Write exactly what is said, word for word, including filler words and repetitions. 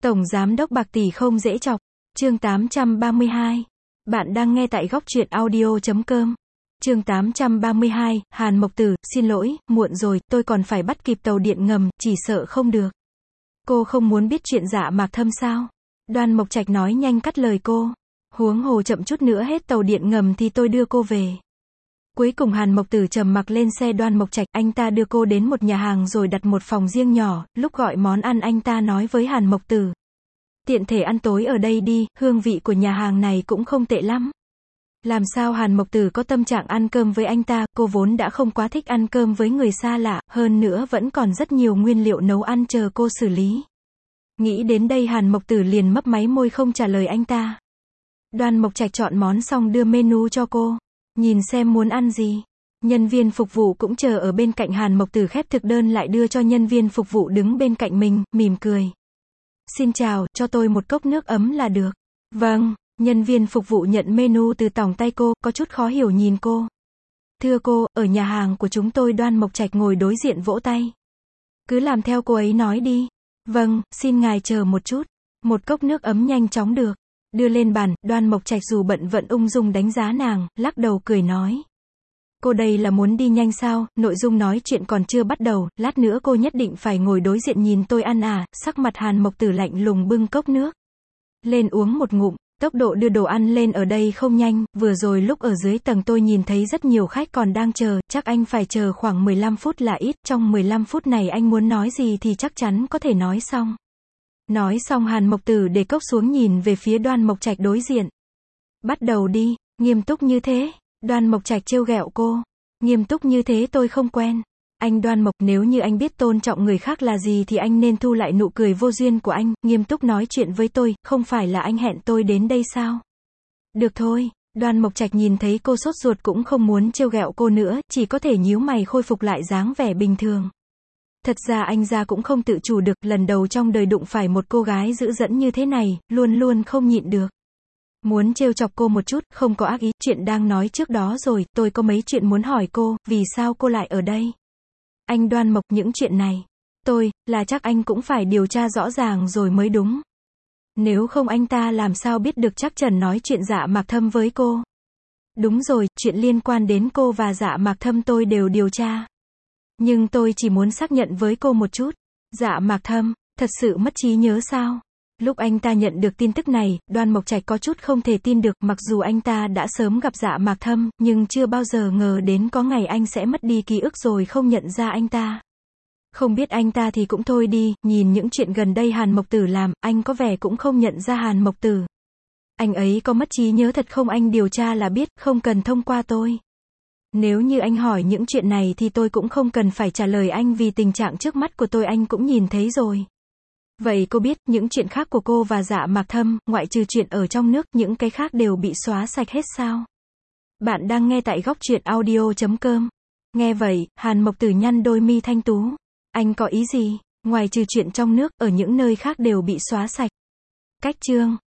Tổng giám đốc bạc tỷ không dễ chọc. Chương tám trăm ba mươi hai. Bạn đang nghe tại góc truyện audio chấm com. Chương tám trăm ba mươi hai, Hàn Mộc Tử, xin lỗi, muộn rồi, tôi còn phải bắt kịp tàu điện ngầm, chỉ sợ không được. Cô không muốn biết chuyện Dạ Mạc Thâm sao? Đoan Mộc Trạch nói nhanh cắt lời cô. Huống hồ chậm chút nữa hết tàu điện ngầm thì tôi đưa cô về. Cuối cùng Hàn Mộc Tử trầm mặc lên xe Đoan Mộc Trạch, anh ta đưa cô đến một nhà hàng rồi đặt một phòng riêng nhỏ, lúc gọi món ăn anh ta nói với Hàn Mộc Tử. Tiện thể ăn tối ở đây đi, hương vị của nhà hàng này cũng không tệ lắm. Làm sao Hàn Mộc Tử có tâm trạng ăn cơm với anh ta, cô vốn đã không quá thích ăn cơm với người xa lạ, hơn nữa vẫn còn rất nhiều nguyên liệu nấu ăn chờ cô xử lý. Nghĩ đến đây Hàn Mộc Tử liền mấp máy môi không trả lời anh ta. Đoan Mộc Trạch chọn món xong đưa menu cho cô. Nhìn xem muốn ăn gì. Nhân viên phục vụ cũng chờ ở bên cạnh Hàn Mộc Tử khép thực đơn lại đưa cho nhân viên phục vụ đứng bên cạnh mình, mỉm cười. Xin chào, cho tôi một cốc nước ấm là được. Vâng, nhân viên phục vụ nhận menu từ tòng tay cô, có chút khó hiểu nhìn cô. Thưa cô, ở nhà hàng của chúng tôi. Đoan Mộc Trạch ngồi đối diện vỗ tay. Cứ làm theo cô ấy nói đi. Vâng, xin ngài chờ một chút. Một cốc nước ấm nhanh chóng được. Đưa lên bàn, Đoan Mộc Trạch dù bận vẫn ung dung đánh giá nàng, lắc đầu cười nói. Cô đây là muốn đi nhanh sao, nội dung nói chuyện còn chưa bắt đầu, lát nữa cô nhất định phải ngồi đối diện nhìn tôi ăn à, sắc mặt Hàn Mộc Tử lạnh lùng bưng cốc nước. Lên uống một ngụm, tốc độ đưa đồ ăn lên ở đây không nhanh, vừa rồi lúc ở dưới tầng tôi nhìn thấy rất nhiều khách còn đang chờ, chắc anh phải chờ khoảng mười lăm phút là ít, trong mười lăm phút này anh muốn nói gì thì chắc chắn có thể nói xong. Nói xong Hàn Mộc Tử để cốc xuống nhìn về phía Đoan Mộc Trạch đối diện. Bắt đầu đi, nghiêm túc như thế. Đoan Mộc Trạch trêu ghẹo cô. Nghiêm túc như thế tôi không quen. Anh Đoan Mộc, nếu như anh biết tôn trọng người khác là gì thì anh nên thu lại nụ cười vô duyên của anh, nghiêm túc nói chuyện với tôi, không phải là anh hẹn tôi đến đây sao? Được thôi. Đoan Mộc Trạch nhìn thấy cô sốt ruột cũng không muốn trêu ghẹo cô nữa, chỉ có thể nhíu mày khôi phục lại dáng vẻ bình thường. Thật ra anh ra cũng không tự chủ được, lần đầu trong đời đụng phải một cô gái dữ dẫm như thế này, luôn luôn không nhịn được. Muốn trêu chọc cô một chút, không có ác ý, chuyện đang nói trước đó rồi, tôi có mấy chuyện muốn hỏi cô, vì sao cô lại ở đây? Anh Đoan Mộc, những chuyện này, tôi, là chắc anh cũng phải điều tra rõ ràng rồi mới đúng. Nếu không anh ta làm sao biết được chắc Trần nói chuyện Dạ Mạc Thâm với cô? Đúng rồi, chuyện liên quan đến cô và Dạ Mạc Thâm tôi đều điều tra. Nhưng tôi chỉ muốn xác nhận với cô một chút. Dạ Mạc Thâm, thật sự mất trí nhớ sao? Lúc anh ta nhận được tin tức này, Đoan Mộc Trạch có chút không thể tin được, mặc dù anh ta đã sớm gặp Dạ Mạc Thâm, nhưng chưa bao giờ ngờ đến có ngày anh sẽ mất đi ký ức rồi không nhận ra anh ta. Không biết anh ta thì cũng thôi đi, nhìn những chuyện gần đây Hàn Mộc Tử làm, anh có vẻ cũng không nhận ra Hàn Mộc Tử. Anh ấy có mất trí nhớ thật không, anh điều tra là biết, không cần thông qua tôi. Nếu như anh hỏi những chuyện này thì tôi cũng không cần phải trả lời anh vì tình trạng trước mắt của tôi anh cũng nhìn thấy rồi. Vậy cô biết những chuyện khác của cô và Dạ Mạc Thâm, ngoại trừ chuyện ở trong nước, những cái khác đều bị xóa sạch hết sao? Bạn đang nghe tại góc truyện audio chấm com. Nghe vậy, Hàn Mộc Tử nhăn đôi mi thanh tú. Anh có ý gì? Ngoài trừ chuyện trong nước, ở những nơi khác đều bị xóa sạch. Cách chương.